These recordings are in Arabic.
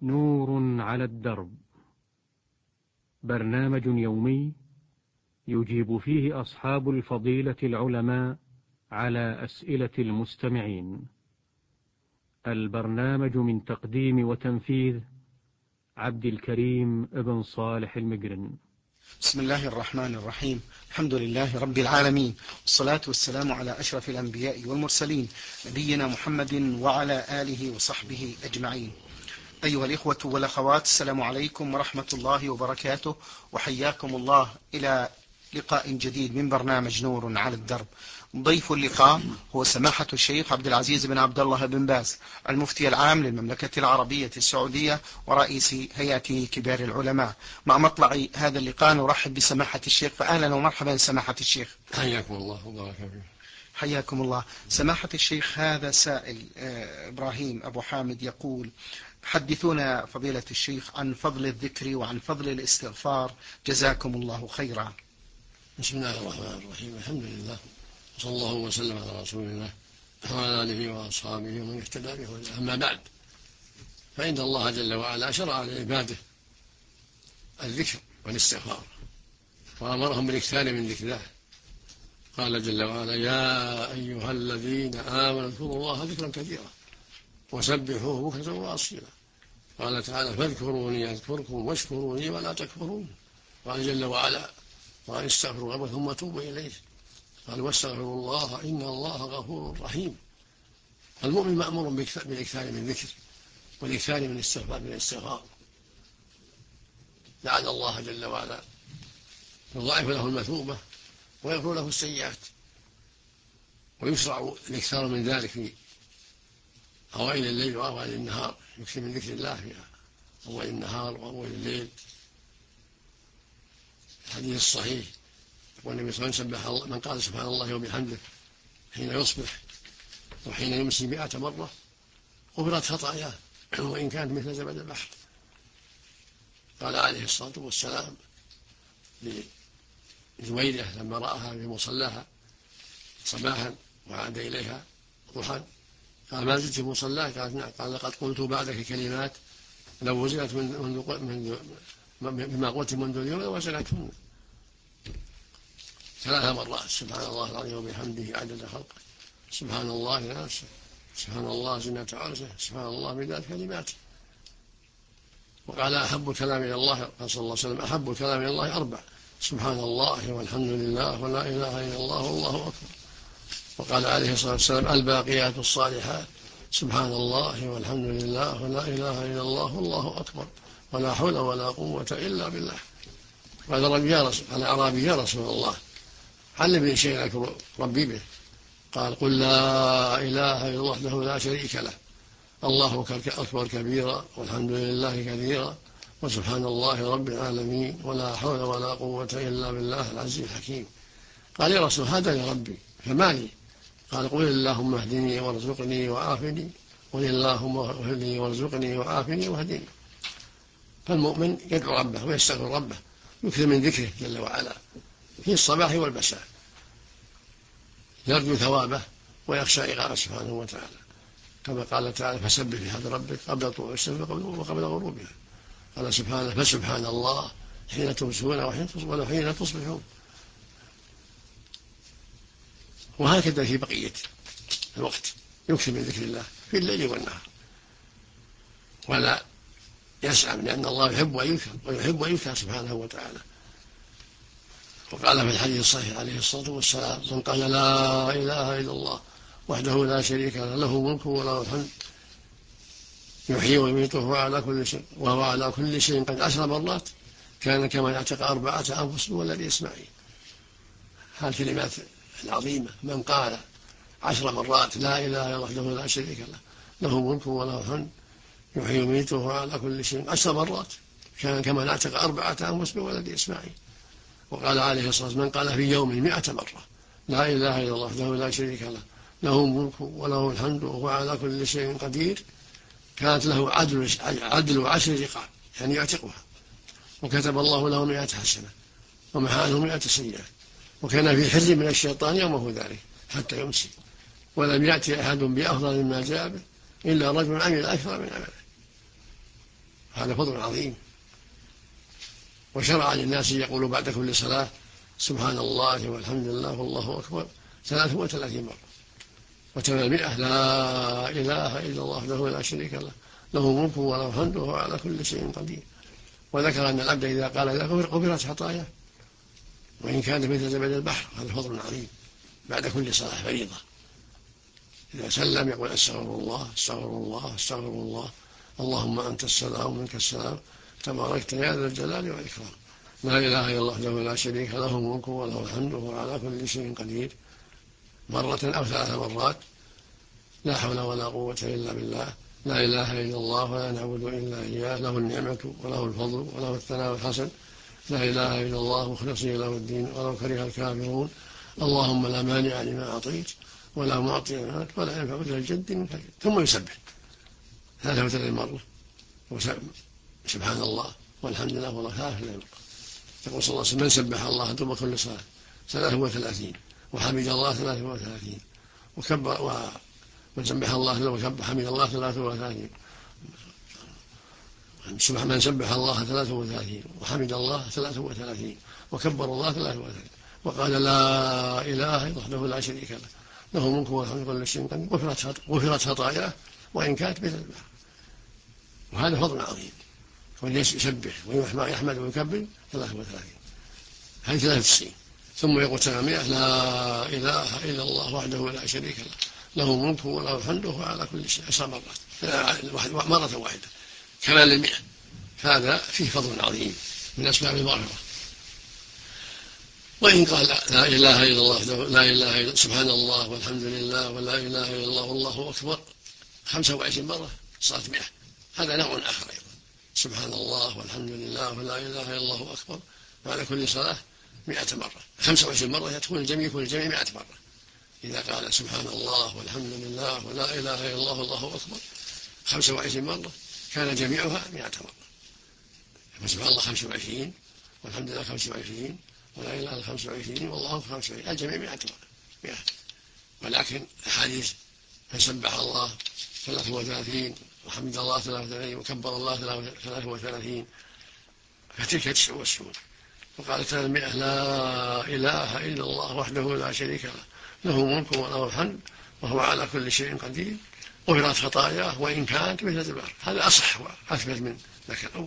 نور على الدرب، برنامج يومي يجيب فيه أصحاب الفضيلة العلماء على أسئلة المستمعين. البرنامج من تقديم وتنفيذ عبد الكريم ابن صالح المقرن. بسم الله الرحمن الرحيم. الحمد لله رب العالمين، والصلاة والسلام على أشرف الأنبياء والمرسلين، نبينا محمد وعلى آله وصحبه أجمعين. أيها الإخوة والأخوات، السلام عليكم ورحمة الله وبركاته، وحياكم الله إلى لقاء جديد من برنامج نور على الدرب. ضيف اللقاء هو سماحة الشيخ عبد العزيز بن عبد الله بن باز، المفتي العام للمملكة العربية السعودية ورئيس هيئة كبار العلماء. مع مطلع هذا اللقاء نرحب بسماحة الشيخ، فأهلا ومرحبا سماحة الشيخ. حياكم الله وبارك فيكم. حياكم الله. سماحة الشيخ، هذا سائل إبراهيم أبو حامد يقول: حدثونا فضيلة الشيخ عن فضل الذكر وعن فضل الاستغفار، جزاكم الله خيرا. بسم الله الرحمن الرحيم. الحمد لله، صلى الله وسلم على رسول الله وعلى آله وأصحابه ومن اهتدى بهداه. أما بعد، فإن الله جل وعلا شرع لعباده الذكر والاستغفار، وأمرهم بالاكثار من ذكر الله. قال جل وعلا: يا أيها الذين آمنوا اذكروا الله ذكرا كثيرا وسبحوه بكرة وأصيلا. قال تعالى: فاذكروني أذكركم واشكروني ولا تكفرون. قال جل وعلا: قال: استغفروا ربكم ثم توبوا إليه. قال: واستغفروا الله إن الله غفور رحيم. المؤمن مأمور بالاكثار من ذكر والاكثار من الاستغفار، لعل الله جل وعلا يضاعف له المثوبة ويغفر له السيئات. ويشرع الاكثار من ذلك في أوائل الليل وأوائل النهار، يكثر من ذكر الله في أول النهار وأول الليل. الحديث الصحيح يقول النبي صلى الله عليه وسلم: من قال سبحان الله وبحمده حين يصبح وحين يمسي 100 مرة غفرت خطاياه وإن كانت مثل زبد البحر. قال عليه الصلاة والسلام لجويرية لما رآها في مصلاها صباحا وعاد إليها ضحى: قال: ما زلت في مصلاك؟ قالت: نعم. قال: لقد قلت بعدك كلمات لو وزنت بما قلت منذ اليوم لوزنتهن 3 مرات: سبحان الله العظيم وبحمده عدد خلقه، سبحان الله نفسه، سبحان الله زنة عرشه، سبحان الله مداد كلماته. وقال: أحب الكلام إلى الله، قال صلى الله عليه وسلم: أحب الكلام إلى الله 4: سبحان الله والحمد لله ولا إله إلا الله والله أكبر. وقال عليه الصلاة والسلام: الباقيات الصالحات: سبحان الله والحمد لله ولا إله إلا الله والله أكبر ولا حول ولا قوة إلا بالله. قال الأعرابي: يا رسول الله، علمني شيئا أذكر ربي به. قال: قل لا إله إلا الله وحده لا شريك له، الله أكبر كبيرا والحمد لله كثيرا وسبحان الله رب العالمين ولا حول ولا قوة إلا بالله العزيز الحكيم. قال: يا رسول هذا ربي فما لي؟ قال: قل اللهم اهدني وارزقني وعافني، قل اللهم اهدني وارزقني وعافني واهدني. فالمؤمن يدعو ربه ويستغفر ربه، يكثر من ذكره جل وعلا في الصباح والمساء، يرجو ثوابه ويخشى عقابه سبحانه وتعالى، كما قال تعالى: فسبح بحمد ربك قبل طلوع الشمس وقبل غروبها. قال سبحانه: فسبحان الله حين تمسون وحين تصبحون. وهكذا في بقية الوقت يكثر من ذكر الله في الليل والنهار، ولا يسعى، لأن الله يحب أن يذكر ويحب أن يذكر سبحانه وتعالى. وقال في الحديث الصحيح عليه الصلاة والسلام: من قال لا إله إلا الله وحده لا شريك له، له الملك وله الحمد يحيي ويميت وهو على كل شيء قد 10 مرات كان كما يعتق 4 أنفس والذي يسمعه. هالكلمات العظيمة: من قال 10 مرات لا إله إلا الله وحده لا شريك له، له الملك وله الحمد يحيي ويميت وهو على كل شيء 10 مرات كان كما يعتق 4 أنفس والذي يسمعه. وقال عليه الصلاة والسلام: من قال في يوم 100 مرة لا إله إلا الله وحده لا شريك له، له الملك وله الحمد وهو على كل شيء قدير، كانت له عدل 10 رقاب، يعني يعتقها، وكتب الله له 100 حسنة ومحى عنه 100 سيئة، وكان في حل من الشيطان يومه ذلك حتى يمسي، ولم يأتي أحد بأفضل مما جاء به إلا رجل عمل أكثر من عمله. هذا فضل عظيم. وشرع للناس يقولوا بعد كل صلاة سبحان الله والحمد لله والله أكبر 33 مرة، وتم 100 لا إله إلا الله وحده لا شريك له له ملك وله حمد وهو على كل شيء قدير. وذكر أن العبد إذا قال ذلك غفرت خطاياه وإن كانت مثل زبد البحر. هذا فضل عظيم بعد كل صلاة فريضة. إذا سلم يقول استغفر الله استغفر الله استغفر الله اللهم أنت السلام ومنك السلام تباركت يا ذا الجلال والإكرام لا إله إلا الله وحده لا شريك له الملك وله الحمد وهو على كل شيء قدير، مرة أو 3 مرات. لا حول ولا قوة إلا بالله لا إله إلا الله ولا نعبد إلا إياه له النعمة وله الفضل وله الثناء الحسن لا إله إلا الله مخلصين له الدين ولو كره الكافرون اللهم لا مانع لما أعطيت ولا معطي لما أعطيت ولا ينفع ذا الجد منك. ثم يسبح 33 مرة سبحان الله والحمد لله والله 33 مرة. يقول صلى الله عليه وسلم من سبح الله دبر كل صلاة 33 وحمد الله 33 وكبر من سبح الله وكبر حمد الله 33 من سبح الله 33 وحمد الله 33 وكبر الله 33 وقال لا إله إلا وحده لا شريك له له الملك والحمد كل شيء قدير غفرت خطاياه وإن كانت مثل البحر. وهذا فضل عظيم. ويسبح ويحمد ويكبر 33 هذه 93. ثم يقول 100 لا إله إلا الله وحده لا شريك له له الملك وله الحمد وهو على كل شيء 10 مرات مرة واحدة كمال 100. هذا فيه فضل عظيم من أسباب المغفرة. وإن قال لا إله إلا الله لا إله إلا سبحان الله والحمد لله ولا إله إلا الله والله أكبر 25 مرة صارت 100. هذا نوع آخر أيضا سبحان الله والحمد لله ولا إله إلا الله أكبر بعد كل صلاة 100 مرة 25 مرة يدخل الجميع كل الجميع 100 مرة. إذا قال سبحان الله والحمد لله ولا إله إلا الله والله أكبر 25 مرة كان جميعها 100 مرة. فسبحان الله 25 والحمد لله 25 ولا إله إلا 25 والله 25 الجميع 100 مرة 100. ولكن الحديث فسبح الله 33 وحمد الله 33 وكبر الله 33 فتلك 29. وقال 300 لا إله إلا الله وحده لا شريك له له الملك وله الحمد وهو على كل شيء قدير غفرت خطاياه وإن كانت مثل البحر. هذا أصح وأثبت من ذاك الأول.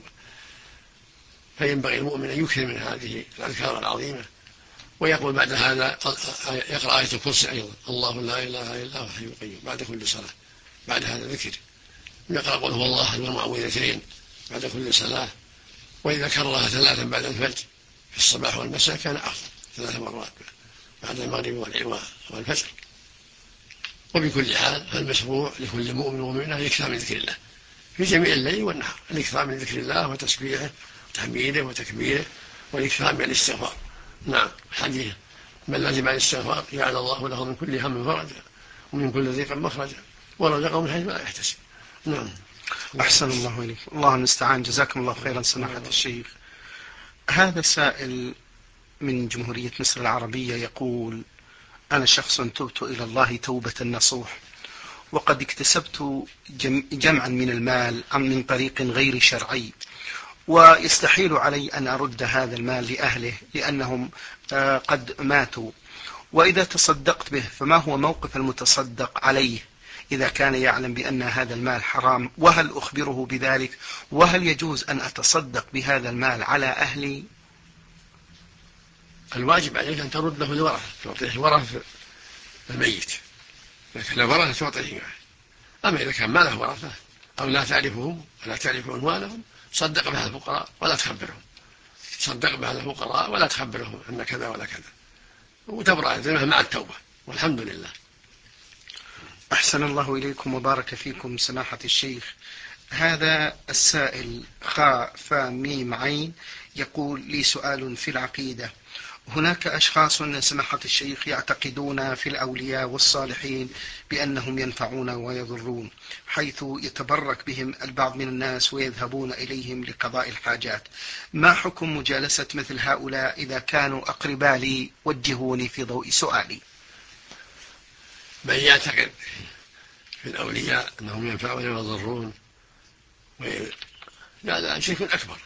فينبغي المؤمن أن يكثر من هذه الأذكار العظيمة. ويقول بعد هذا يقرأ آية الكرسي أيضا الله لا إله إلا هو الحي القيوم بعد كل صلاة. بعد هذا ذكر يقرأ قل هو الله والمعوذتين بعد كل صلاة. وإذا كررها 3 بعد الفجر في الصباح والمساء كان أفضل 3 مرات بعد المغرب والفجر. وبكل حال فالمشروع لكل مؤمن ومؤمنة الإكثار من ذكر الله في جميع الليل والنهار. الإكثار من ذكر الله وتسبيحه وتحميده وتكبيره والإكثار من الاستغفار. نعم حديث من لزم الاستغفار جعل الله له من كل هم فرجا ومن كل ضيق مخرجا ورزقه من حيث لا يحتسب. نعم. أحسن الله إليك. الله المستعان. جزاكم الله خيرا سماحة الشيخ. هذا سائل من جمهورية مصر العربية يقول أنا شخص تبت إلى الله توبة نصوح وقد اكتسبت جمعا من المال من طريق غير شرعي ويستحيل علي أن أرد هذا المال لأهله لأنهم قد ماتوا وإذا تصدقت به فما هو موقف المتصدق عليه إذا كان يعلم بأن هذا المال حرام وهل أخبره بذلك وهل يجوز أن أتصدق بهذا المال على أهلي؟ الواجب عليك أن ترد له الورثة تعطيه الورثة الميت لكن الورثة تعطيه. أما إذا كان ما له ورثة أو لا تعرفهم ولا تعرف عنوانهم صدق بها الفقراء ولا تخبرهم. صدق بها الفقراء ولا تخبرهم أن كذا ولا كذا وتبرأ ذمها مع التوبة والحمد لله. أحسن الله إليكم وبارك فيكم سماحة الشيخ. هذا السائل خاء فا ميم عين يقول لي سؤال في العقيدة. هناك أشخاص سماحة الشيخ يعتقدون في الأولياء والصالحين بأنهم ينفعون ويضرون حيث يتبرك بهم البعض من الناس ويذهبون إليهم لقضاء الحاجات. ما حكم مجالسة مثل هؤلاء إذا كانوا أقرباء لي؟ وجهوني في ضوء سؤالي. من يعتقد في الأولياء أنهم ينفعون ويضرون هذا شرك أكبر.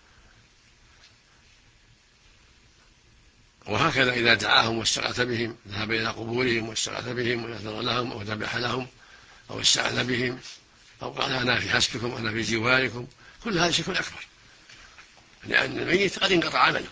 وهكذا إذا دعاهم واستغاث بهم، ذهب إلى قبورهم واستغاث بهم ونذر لهم أو ذبح لهم أو استعاذ بهم أو قال أنا في حسبكم أنا في جواركم، كل هذا شرك أكبر، لأن الميت قد انقطع عمله،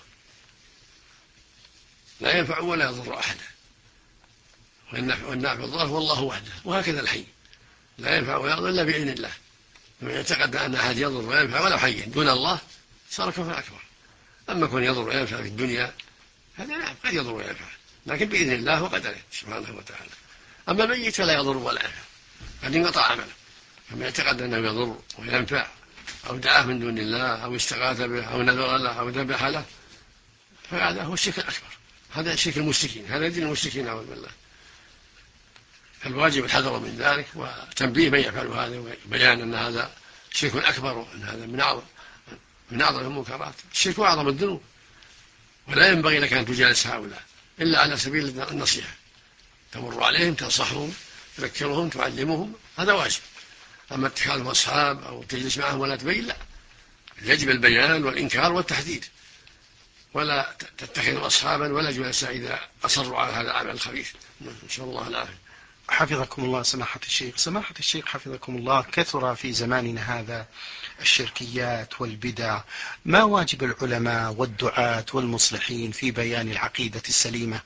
لا ينفع ولا يضر أحدا، والنافع الضار هو الله وحده. وهكذا الحي لا ينفع ولا يضر إلا بإذن الله. من اعتقد أن أحد يضر وينفع ولو حيا دون الله صار كفر أكبر. أما كون يضر وينفع في الدنيا هذا نعم قد يضر وينفع، لكن بإذن الله وقدره سبحانه وتعالى. أما الميت فلا يضر ولا ينفع، قد انقطع عمله، فمن اعتقد أنه يضر وينفع أو دعاه من دون الله أو استغاث به أو نذر له أو ذبح له فهذا هو الشرك الأكبر، هذا شرك المشركين، هذا دين المشركين أعوذ بالله. فالواجب الحذر من ذلك وتنبيه من يفعل هذا وبيان أن هذا شرك أكبر وأن هذا من أعظم المنكرات. الشرك أعظم الذنوب، ولا ينبغي لك أن تجالس هؤلاء إلا على سبيل النصيحة، تمر عليهم تنصحهم تذكرهم تعلمهم، هذا واجب. أما اتخاذهم أصحاب أو تجلس معهم ولا تبين لا، يجب البيان والإنكار والتحذير، ولا تتخذوا أصحابا ولا جلساء إذا أصروا على هذا العمل الخبيث. نسأل الله العافية. حفظكم الله سماحة الشيخ حفظكم الله، كثر في زماننا هذا الشركيات والبدع، ما واجب العلماء والدعاة والمصلحين في بيان العقيدة السليمة؟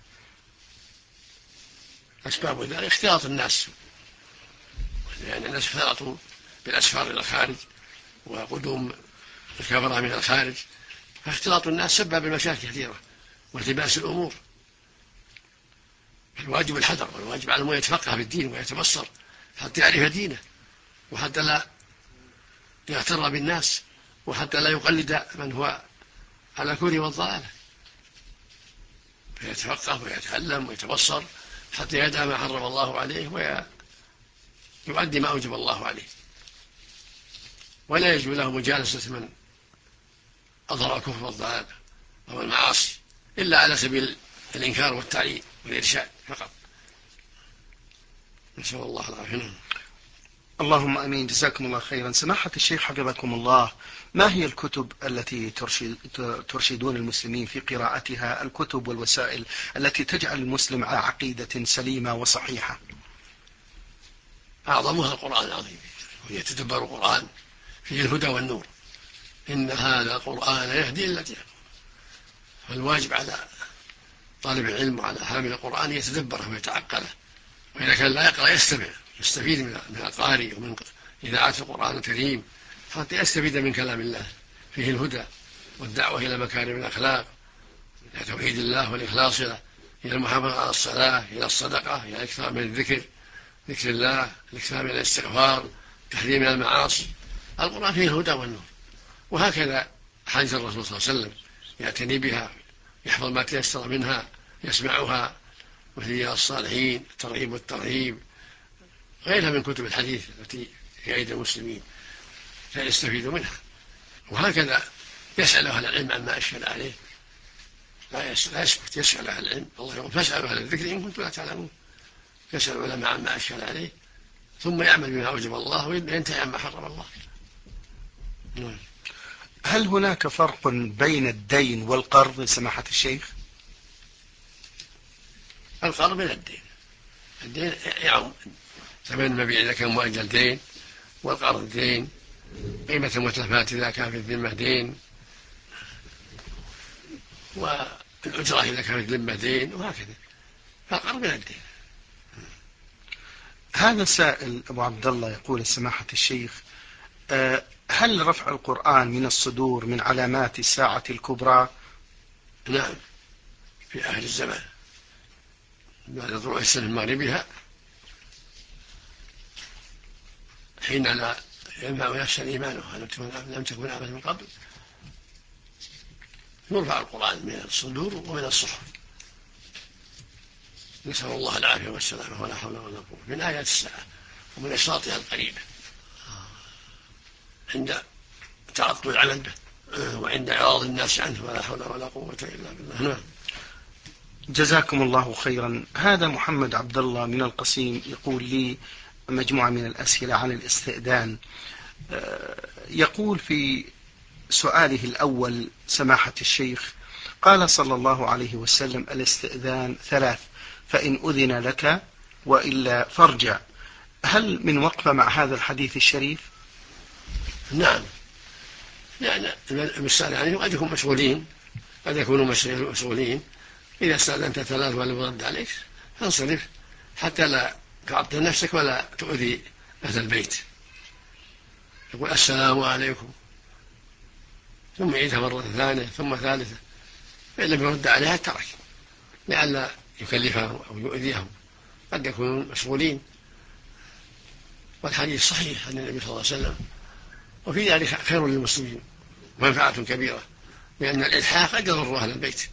أسباب ذلك اختلاط الناس، لأن الناس اختلطوا بالأسفار إلى الخارج وقدوم الكفرة من الخارج، فاختلاط الناس سبب المشاكل كثيرة والتباس الأمور. الواجب الحذر، والواجب على من يتفقه في الدين ويتبصر حتى يعرف دينه، وحتى لا يغتر بالناس، وحتى لا يقلد من هو على كفر والضلالة، فيتفقه ويتعلم ويتبصر حتى يدع ما حرم الله عليه ويؤدي ما أوجب الله عليه. ولا يجوز له مجالسة من أظهر الكفر والضلالة أو المعاصي إلا على سبيل الإنكار والتعليم والإرشاد فقط. نسأل الله العافية. اللهم أمين. جزاكم الله خيرا. سماحة الشيخ حفظكم الله، ما هي الكتب التي ترشدون المسلمين في قراءتها، الكتب والوسائل التي تجعل المسلم على عقيدة سليمة وصحيحة؟ أعظمها القرآن العظيم، ويتدبر القرآن فيه الهدى والنور، إن هذا القرآن يهدي التي، فالواجب على طالب العلم وعلى حامل القرآن يتدبره ويتعقله، وإذا كان لا يقرأ يستفيد من القارئ ومن إذاعة القرآن الكريم حتى يستفيد من كلام الله فيه الهدى والدعوة إلى مكارم الأخلاق، إلى توحيد الله والإخلاص له، إلى المحافظة على الصلاة، إلى الصدقة، إلى الإكثار من ذكر الله، الإكثار من الاستغفار، تحذير من المعاصي. القرآن فيه الهدى والنور. وهكذا حديث الرسول صلى الله عليه وسلم يعتني بها، يحفظ ما تيسر منها، يسمعها، وهي الصالحين، الترغيب والترهيب، غيرها من كتب الحديث التي في أيدي المسلمين فيستفيدوا منها. وهكذا يسأل أهل العلم عما أشكل عليه، لا يسكت، يسأل أهل العلم. الله يقول فاسألوا أهل الذكر إن كنتم لا تعلمون، يسأل العلماء عما أشكل عليه ثم يعمل بما أوجب الله وينتهي عما حرم الله. هل هناك فرق بين الدين والقرض سماحة الشيخ؟ القرض من الدين يعم ثمن المبيع إذا كان مؤجل دين، والقرض دين، قيمة المتلفات إذا كان في الذمة دين، والأجرة إذا كان في الذمة دين، وهكذا. فالقرض من الدين. هذا سائل أبو عبد الله يقول سماحة الشيخ، هل رفع القرآن من الصدور من علامات الساعة الكبرى؟ نعم، في آخر الزمان بعد طلوع السنة المغربها حين لا ينفع نفسا إيمانها لم تكن آمنت من قبل، يرفع القرآن من الصدور ومن الصحف. نسأل الله العافية والسلامة، ولا حول ولا قوة. من آيات الساعة ومن أشراطها القريبة عند تعطل العمل به وعند إعراض الناس عنه، ولا حول ولا قوة إلا بالله. نعم. جزاكم الله خيرا. هذا محمد عبد الله من القصيم يقول لي مجموعة من الأسئلة عن الاستئذان. يقول في سؤاله الأول سماحة الشيخ: قال صلى الله عليه وسلم: الاستئذان 3، فإن أذن لك وإلا فارجع. هل من وقفة مع هذا الحديث الشريف؟ نعم، لأن المستأذن عليهم قد يكونوا مشغولين، قد يكونوا مشغولين. إذا استأذنت 3 ولم يرد عليك فانصرف حتى لا تعطل نفسك ولا تؤذي أهل البيت. يقول السلام عليكم، ثم يعيدها مرة ثانية ثم ثالثة، فإن لم يرد عليها ترك لئلا يكلفهم أو يؤذيهم، قد يكونوا مشغولين. والحديث صحيح عن النبي صلى الله عليه وسلم، وفي ذلك خير للمسلمين ومنفعة كبيرة، لأن الإلحاح قد يضر أهل البيت.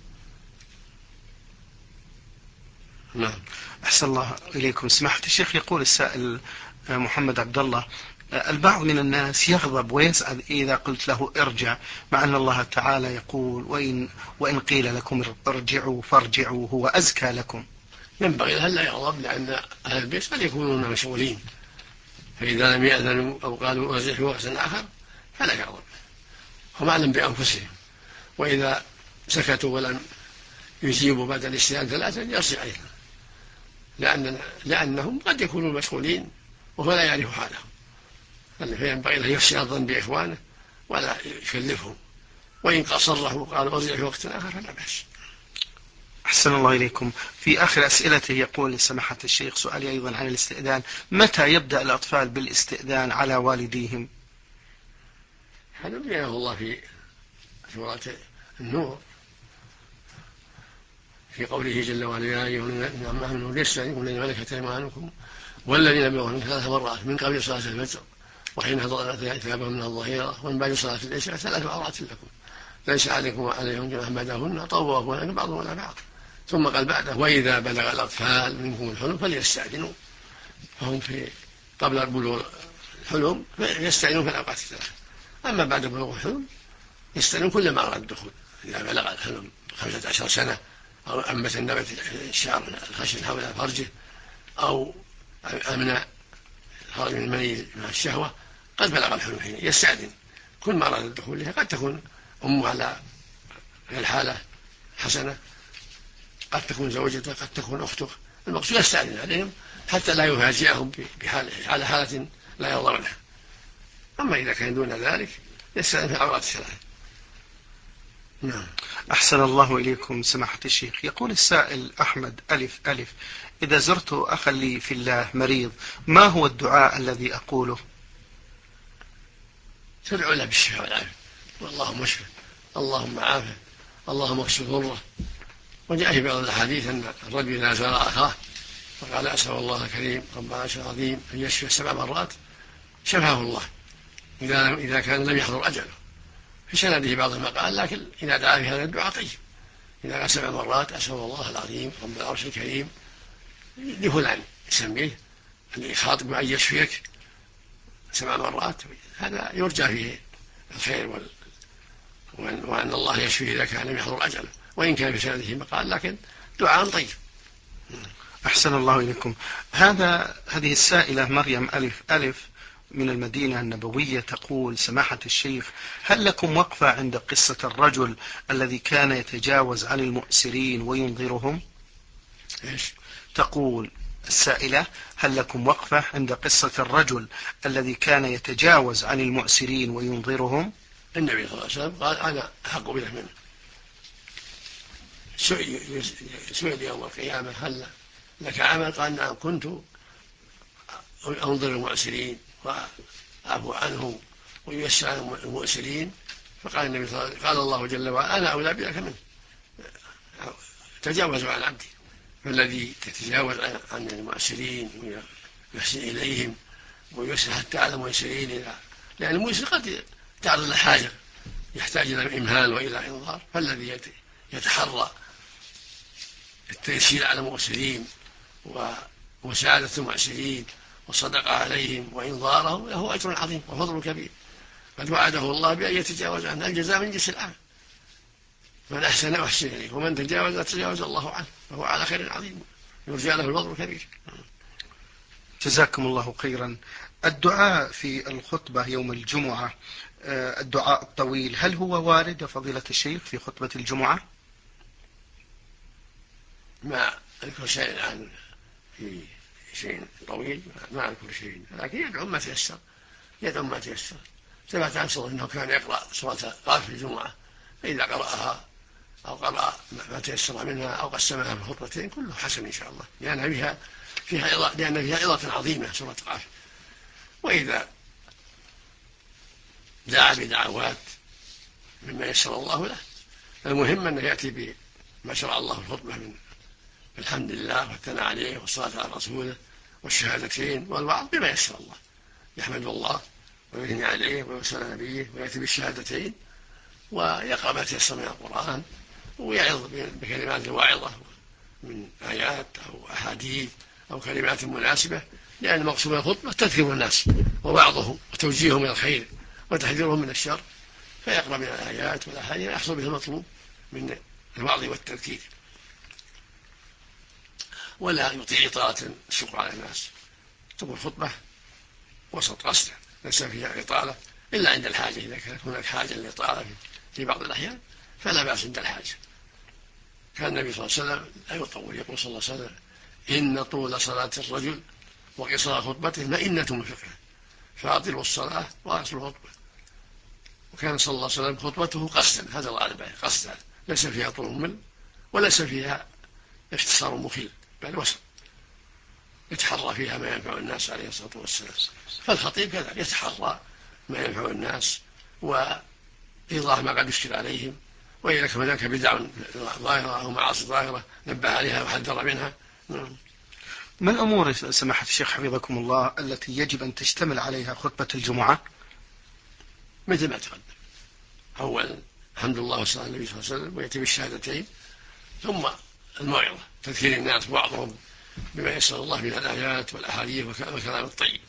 نعم. أحسن الله إليكم سماحة الشيخ. يقول السائل محمد عبد الله: البعض من الناس يغضب ويسعد إذا قلت له ارجع، مع أن الله تعالى يقول: وإن قيل لكم ارجعوا فارجعوا هو أزكى لكم. ينبغي له لا يغضب، لأن أهل البيت قد يكونون مشغولين، فإذا لم يأذنوا أو قالوا ارجع في وقت آخر فلا يغضب، هم أعلم بأنفسهم. وإذا سكتوا ولم يجيبوا بعد الاستئذان 3 يرجع أيضا، لأنهم قد يكونوا مشغولين وهو لا يعرف حالهم، فينبغي له يحسن الظن بإخوانه ولا يكلفهم، وإن صرحوا وقالوا ارجع في وقت آخر فلا بأس. أحسن الله إليكم. في آخر أسئلته يقول لسماحة الشيخ سؤالي أيضا عن الاستئذان: متى يبدأ الأطفال بالاستئذان على والديهم؟ هذا بينه الله في سورة النور في قوله جل وعلا: يا أيها الذين آمنوا ليستأذنكم الذين ملكت أيمانكم والذين بلغوا 3 مرات من قبل صلاة الفجر وحين حضر ثيابهم من الظهيرة ومن بعد صلاة العشاء 3 عورات لكم ليس عليكم وعليهم جناح بعدهن طوافون بعضهم على بعض. ثم قال بعده: وإذا بلغ الأطفال منكم الحلم فليستأذنوا. فهم قبل بلوغ الحلم يستأذنون في الأوقات 3، أما بعد بلوغ الحلم يستأذنون كلما أراد الدخول. إذا بلغ الحلم 15 سنة أو أنبت النبت الشعر الخشن حول فرجه أو أمن خرج من المني مع الشهوة قد بلغ الحلم حين يستأذن كل ما أراد الدخول لها. قد تكون أمه على الحالة حسنة، قد تكون زوجته، قد تكون أخته، المقصود يستأذن عليهم حتى لا يفاجئهم على حالة لا يرضونها. أما إذا كان دون ذلك يستأذن في العورات 3. نعم. أحسن الله إليكم سماحة الشيخ. يقول السائل أحمد ألف ألف: إذا زرت أخا لي في الله مريض ما هو الدعاء الذي أقوله؟ تدعو له بالشفاء والعافية: اللهم اشفه، اللهم عافه، اللهم اكشف ضره. وجاء في بعض الأحاديث أن الرجل إذا زار أخاه وقال: أسأل الله الكريم رب العرش العظيم أن يشفيه 7 مرات شفاه الله إذا كان لم يحضر أجله. في سنده بعض المقال، لكن إذا دعا في هذا الدعاء طيب. إذا قال 7 مرات أسأل الله العظيم رب العرش الكريم لفلان يسميه أن يخاطب أن يشفيك 7 مرات، هذا يرجى فيه الخير وأن الله يشفيه إذا كان لم يحضر أجله، وإن كان في سنده مقال لكن دعاء طيب. أحسن الله إليكم. هذه السائلة مريم ألف ألف من المدينة النبوية تقول: سماحة الشيخ، هل لكم وقفة عند قصة الرجل الذي كان يتجاوز عن المؤسرين وينظرهم؟ إيش؟ تقول السائلة: هل لكم وقفة عند قصة الرجل الذي كان يتجاوز عن المؤسرين وينظرهم؟ النبي صلى الله عليه وسلم قال: أنا أحق به منه. سئل يوم القيامة: هل لك عمل؟ قال: نعم، كنت أنظر المؤسرين وأعفو عنهم وييسر عن المؤسرين. فقال النبي صلى الله عليه وسلم: قال الله جل وعلا: أنا أولى بك منه، تجاوزوا عن عبدي. فالذي تتجاوز عن المؤسرين ويحسن إليهم ويسر حتى على المؤسرين، لأن المؤسر قد تعرض له حاجة يحتاج إلى إمهال وإلى إنظار، فالذي يتحرى التيسير على المؤسرين ومساعدة المؤسرين والصدقة عليهم وإنظارهم له أجر عظيم وفضل كبير، قد وعده الله بأن يتجاوز عنه، الجزاء من جنس العمل، من أحسن أحسن إليه ومن تجاوز الله عنه فهو على خير عظيم يرجى له الفضل الكبير. جزاكم الله خيرا. الدعاء في الخطبة يوم الجمعة، الدعاء الطويل، هل هو وارد يا فضيلة الشيخ في خطبة الجمعة؟ ما أذكر شيء عن في شيء طويل، ما أذكر شيء، لكن يدعو ما تيسر، يدعو ما تيسر. ثبت عن صلى أنه كان يقرأ سورة قاف في الجمعة، فإذا قرأها أو قرأ ما تيسر منها أو قسمها في خطبتين كله حسن إن شاء الله، لأن فيها عظة عظيمة سورة قاف. وإذا دعا بدعوات مما يسر الله له، المهم أنه يأتي بما شرع الله في الخطبة من الحمد لله والثناء عليه والصلاة على رسوله والشهادتين والوعظ بما يسر الله، يحمد الله ويثني عليه ويسأل نبيه ويأتي بالشهادتين ويقرأ ما تيسر من القرآن ويعظ بكلمات الواعظة من آيات أو أحاديث أو كلمات مناسبة، لأن مقصود الخطبة تذكير الناس ووعظهم وتوجيههم إلى الخير وتحذيرهم من الشر، فيقرأ من الآيات والأحاديث يحصل به المطلوب من الوعظ والتذكير، ولا يطيع إطالة الشق على الناس. تكون الخطبة وسط قصد ليس فيها إطالة إلا عند الحاجة، إذا كانت هناك حاجة للإطالة في بعض الأحيان فلا بأس عند الحاجة. كان النبي صلى الله عليه وسلم لا يطول، يقول صلى الله عليه وسلم: إن طول صلاة الرجل وقصار خطبته مئنة من فقهه، فأطلوا الصلاة وأصلوا الخطبة. وكان صلى الله عليه وسلم خطبته قصدا، هذا الغالب قصدا، ليس فيها طول ممل وليس فيها اختصار مخل، بل وسط يتحرى فيها ما ينفع الناس عليه الصلاة والسلام. فالخطيب كذلك يتحرى ما ينفع الناس وإيضاح ما قد يشكل عليهم، وإذا كان هناك بدع ظاهرة أو معاصي ظاهرة نبه عليها وحذر منها. ما الأمور سماحة الشيخ حفظكم الله التي يجب أن تشتمل عليها خطبة الجمعة؟ مثل ما تقدم، أولا الحمد لله والصلاة على النبي صلى الله عليه وسلم، ويأتي بالشهادتين، ثم الموعظة تذكير الناس بعضهم بما يسر الله من الآيات والأحاديث والكلام الطيب،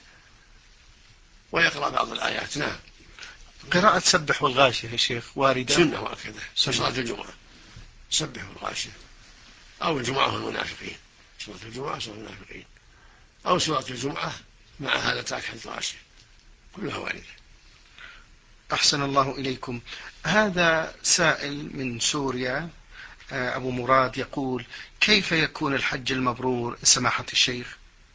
ويقرأ بعض الآيات. نعم. قراءة سبح والغاشية يا شيخ واردة؟ سنة وأكده في صلاة الجمعة، سبح والغاشية، أو الجمعة والمنافقين، صلاة الجمعة صلاة المنافقين، أو صلاة الجمعة مع هذا حديث الغاشية، كلها واردة. أحسن الله إليكم. هذا سائل من سوريا، أبو مراد، يقول: كيف يكون الحج المبرور سماحة الشيخ؟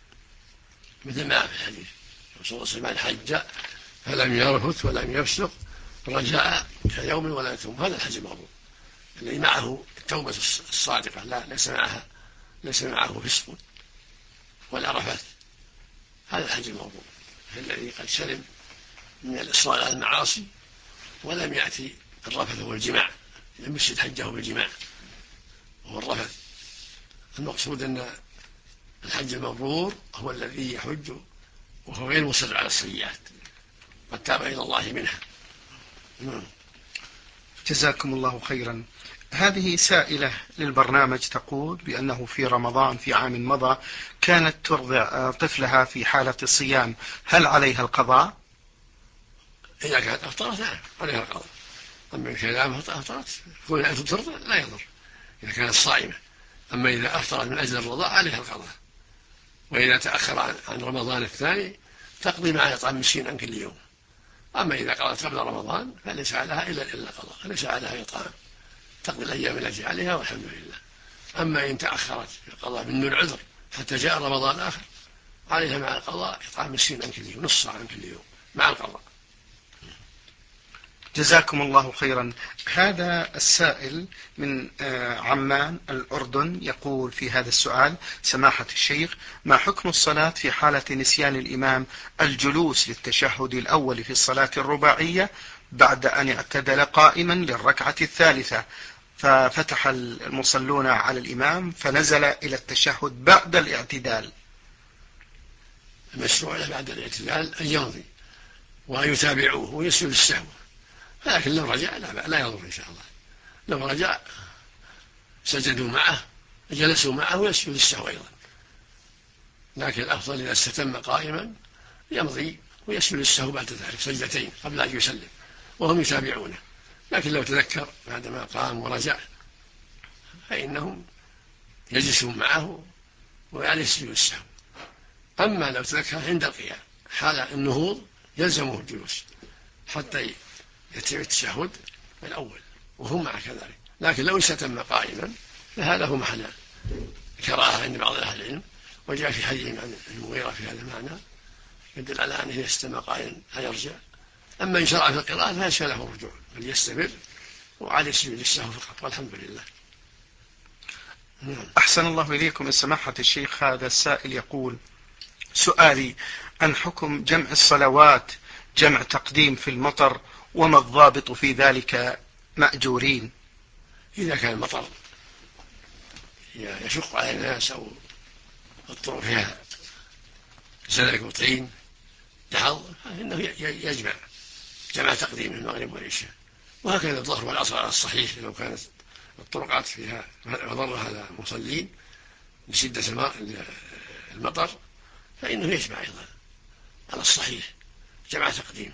مثل ما في الحديث صلى الله عليه وسلم: الحج فلم يرفث ولم يفسق رجاء كيوم ولدتهم، هذا الحج المبرور الذي معه التوبة الصادقة، ليس معه فسق ولا رفث، هذا الحج المبرور الذي قد سلم من الإصرار على المعاصي ولم يأتي الرفث والجماع، لم يفسد حجه بالجماع وهو الرفث. المقصود أن الحج المبرور هو الذي يحج وهو غير مصر على السيئات، قد تاب إلى الله منها. جزاكم الله خيرا. هذه سائلة للبرنامج تقول بأنه في رمضان في عام مضى كانت ترضع طفلها في حالة الصيام، هل عليها القضاء؟ إذا كانت أفطرت نعم عليها القضاء، أما إذا كانت أفطرت كون أن ترضع لا يضر إذا كانت صائمة، أما إذا أفطرت من أجل الرضاع عليها القضاء. وإذا تأخر عن رمضان الثاني تقضي مع إطعام مسكين عن كل يوم. أما إذا قضت قبل رمضان فليس عليها إلا القضاء، ليس عليها إطعام، تقضي الأيام التي عليها والحمد لله. أما إن تأخرت في القضاء من دون عذر حتى جاء رمضان آخر عليها مع القضاء إطعام مسكين عن كل يوم، نص صاع عن كل يوم مع القضاء. جزاكم الله خيرا. هذا السائل من عمان الأردن يقول في هذا السؤال: سماحة الشيخ، ما حكم الصلاة في حالة نسيان الإمام الجلوس للتشهد الأول في الصلاة الرباعية بعد أن اعتدل قائما للركعة الثالثة، ففتح المصلون على الإمام فنزل إلى التشهد بعد الاعتدال؟ المشروع بعد الاعتدال أن يمضي وأن يتابعوه ويسجد السهو، لكن لو رجع لا يضر إن شاء الله. لو رجع سجدوا معه جلسوا معه ويسجد السهو أيضا، لكن الأفضل إذا استتم قائما يمضي ويسجد السهو بعد ذلك سجدتين قبل أن يسلم وهم يتابعونه. لكن لو تذكر بعدما قام ورجع فإنهم يجلسون معه ويسجد السهو. أما لو تذكر عند القيام حال النهوض يلزمه الجلوس حتى يتم التشهد الأول وهم مع كذلك. لكن لو استتم قائما فهذا هو محل كراهة عند بعض أهل العلم، وجاء في حديث عن المغيرة في هذا المعنى يدل على أنه يستمع قائلا فيرجع. أما إن شرع في القراءة فليس له الرجوع بل يستمر وعلى السجود للسهو فقط والحمد لله. أحسن الله إليكم سماحة الشيخ. هذا السائل يقول: سؤالي عن حكم جمع الصلوات جمع تقديم في المطر، وما الضابط في ذلك مأجورين؟ إذا كان المطر يشق على الناس أو الطرق فيها سلك وطين دحض فإنه يجمع جمع تقديم المغرب والعشاء، وهكذا الظهر والعصر على الصحيح لو كانت الطرقات فيها مضرة على المصلين لشدة المطر فإنه يجمع أيضا على الصحيح جمع تقديم،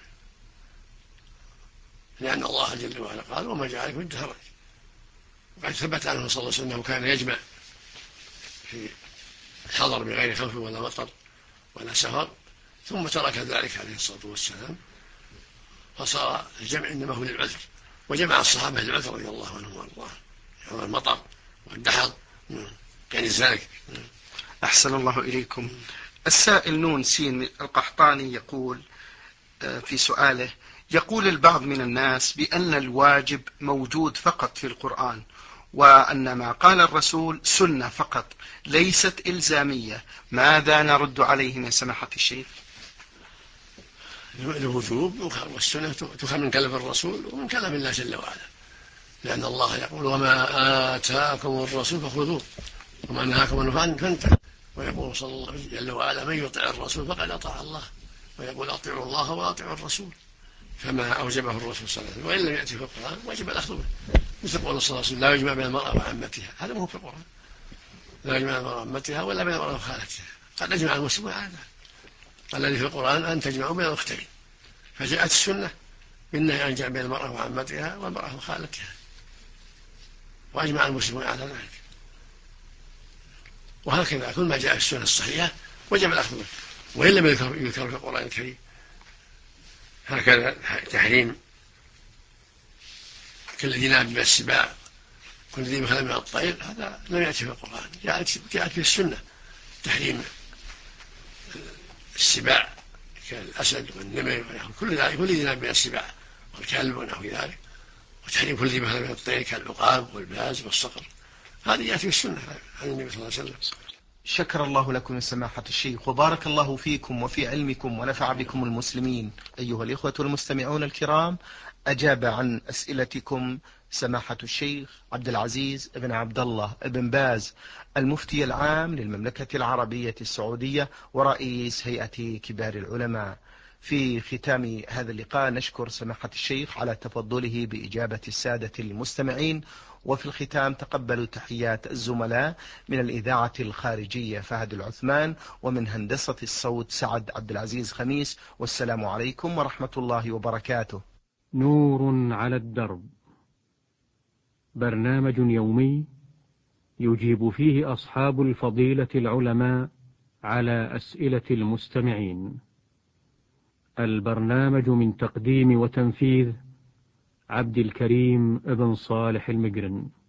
لأن الله جل وعلا قال: وما جعلكم من حرج. وقد ثبت عنه صلى الله عليه وسلم أنه كان يجمع في الحضر بغير خوف ولا مطر ولا سفر، ثم ترك ذلك عليه الصلاة والسلام فصار الجمع إنما هو للعذر، وجمع الصحابة للعذر رضي الله عنهم وارضاهم يعني المطر والدحض يعني ذلك. أحسن الله إليكم. السائل نون سين القحطاني يقول في سؤاله: يقول البعض من الناس بأن الواجب موجود فقط في القرآن، وأن ما قال الرسول سنة فقط ليست إلزامية، ماذا نرد عليه من سماحة الشيخ؟ الوجوب والسنة تؤخذ من كلام الرسول ومن كلام الله جل وعلا، لأن الله يقول: وما آتاكم الرسول فخذوه وما نهاكم عنه فانتهوا. ويقول صلى الله عليه وسلم جل وعلا: من يطع الرسول فقد أطاع الله. ويقول: أطيعوا الله وأطيعوا الرسول. فما أوجبه الرسول صلى الله عليه وسلم وإن لم يأتي في القرآن وجب الأخذ به. مثل قول صلى الله عليه وسلم: لا يجمع بين المرأة وعمتها، هذا مو في القرآن. لا يجمع بين المرأة وعمتها ولا بين المرأة وخالتها، قد أجمع المسلمون على هذا. الذي في القرآن أن تجمعوا بين الأختين، فجاءت السنة بالنهي عن جمع بين المرأة وعمتها والمرأة وخالتها، وأجمع المسلمون على ذلك. وهكذا كل ما جاء في السنة الصحيحة وجب الأخذ به وإن لم يذكر في القرآن الكريم. هكذا تحريم كل ذي ناب من السباع كل ذي مخلب من الطير، هذا لم يأتي في القرآن، جاءت في السنة تحريم السباع كالأسد والنمر كل ذي ناب من السباع والكلب ونحو ذلك، وتحريم كل ذي مخلب من الطير كالعقاب والباز والصقر، هذه جاءت في السنة عن النبي صلى الله عليه وسلم. شكر الله لكم سماحة الشيخ، وبارك الله فيكم وفي علمكم ونفع بكم المسلمين. أيها الإخوة المستمعون الكرام، أجاب عن أسئلتكم سماحة الشيخ عبد العزيز بن عبد الله بن باز، المفتي العام للمملكة العربية السعودية ورئيس هيئة كبار العلماء. في ختام هذا اللقاء نشكر سماحة الشيخ على تفضله بإجابة السادة المستمعين، وفي الختام تقبلوا تحيات الزملاء من الإذاعة الخارجية فهد العثمان، ومن هندسة الصوت سعد عبد العزيز خميس، والسلام عليكم ورحمة الله وبركاته. نور على الدرب، برنامج يومي يجيب فيه أصحاب الفضيلة العلماء على أسئلة المستمعين. البرنامج من تقديم وتنفيذ عبد الكريم ابن صالح المقرن.